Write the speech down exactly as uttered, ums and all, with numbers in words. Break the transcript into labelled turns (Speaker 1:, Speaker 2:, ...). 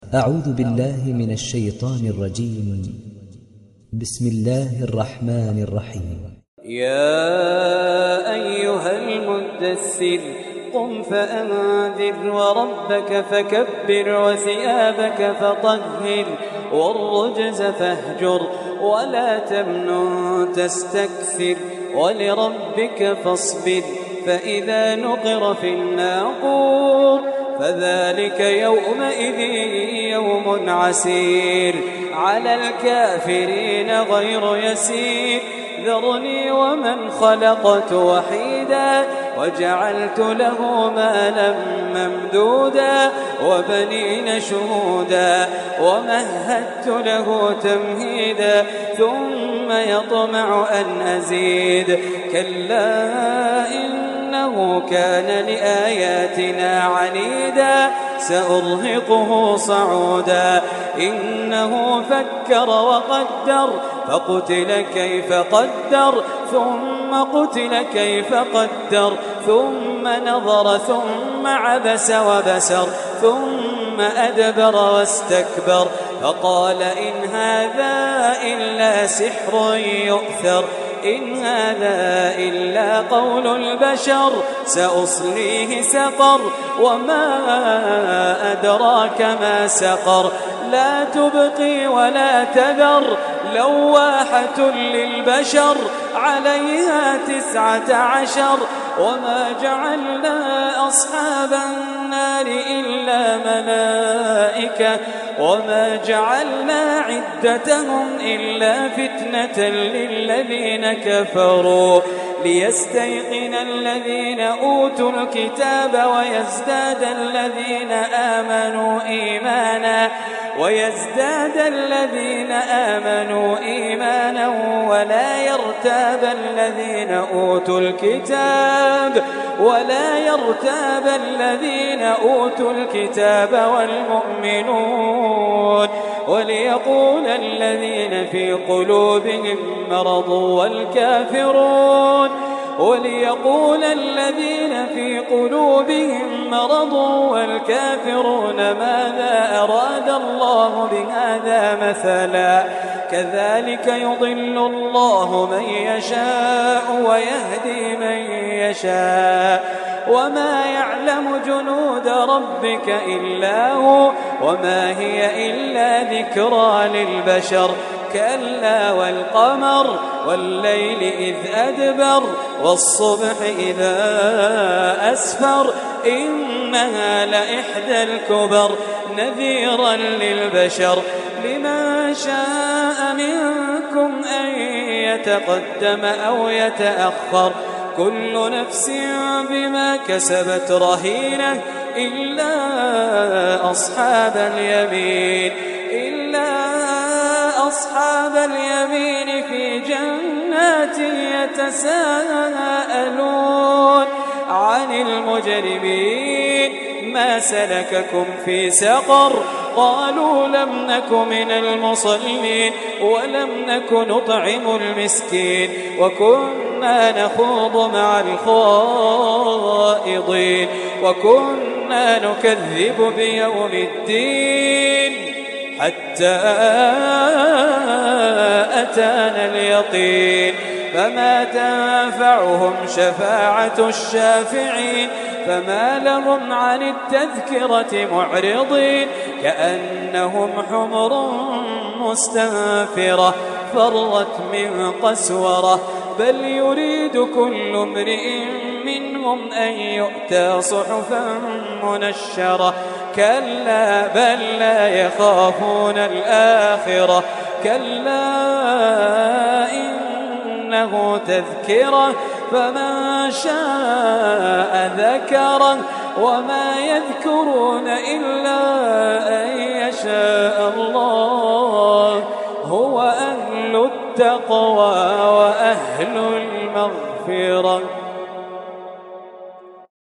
Speaker 1: أعوذ بالله من الشيطان الرجيم. بسم الله الرحمن الرحيم.
Speaker 2: يا أيها المدثر قم فأنذر وربك فكبر وثيابك فطهر والرجز فاهجر ولا تمنن تستكثر ولربك فاصبر فإذا نقر في الناقور فذلك يومئذ يوم عسير على الكافرين غير يسير ذرني ومن خلقت وحيدا وجعلت له مالا ممدودا وبنين شهودا ومهدت له تمهيدا ثم يطمع أن أزيد كلا إنه كان لآياتنا عنيدا سأرهقه صعودا إنه فكر وقدر فقتل كيف قدر ثم قتل كيف قدر ثم نظر ثم عبس وبسر ثم أدبر واستكبر فقال إن هذا إلا سحر يؤثر إن هذا إلا قول البشر سأصليه سقر وما أدراك ما سقر لا تبقي ولا تذر لواحة للبشر عليها تسعة عشر وما جعلنا أصحاب النار إلا ملائكة وما جعلنا عدتهم إلا فتنة للذين كفروا ليستيقن الذين أوتوا الكتاب ويزداد الذين آمنوا إيمانا ويزداد الذين آمنوا إيمانا ولا يرتاب الذين أوتوا الكتاب ولا يرتاب الذين أوتوا الكتاب والمؤمنون وليقول الذين في قلوبهم مرض والكافرون وليقول الذين في قلوبهم مرض والكافرون ماذا أراد الله بهذا مثلا كذلك يضل الله من يشاء ويهدي من يشاء وما يعلم جنود ربك إلا هو وما هي إلا ذكرى للبشر كلا والقمر والليل إذ أدبر والصبح إذا أسفر إنها لإحدى الكبر نذيرا للبشر لمن شاء منكم أن يتقدم أو يتأخر كل نفس بما كسبت رهينة إلا أصحاب اليمين إلا أصحاب اليمين في جنات يتساءلون عن المجرمين ما سلككم في سقر قالوا لم نك من المصلين ولم نك نطعم المسكين وكنا نخوض مع الخائضين وكنا نكذب بيوم الدين حتى أتانا اليقين فما تنفعهم شفاعة الشافعين فما لهم عن التذكرة معرضين كأنهم حمر مستنفرة فرت من قسورة بل يريد كل امرئ منهم أن يؤتى صحفا منشرة كلا بل لا يخافون الآخرة كلا إنه تذكرة فمن شاء ذكره وما يذكرون إلا أن يشاء الله هو أهل التقوى وأهل المغفرة.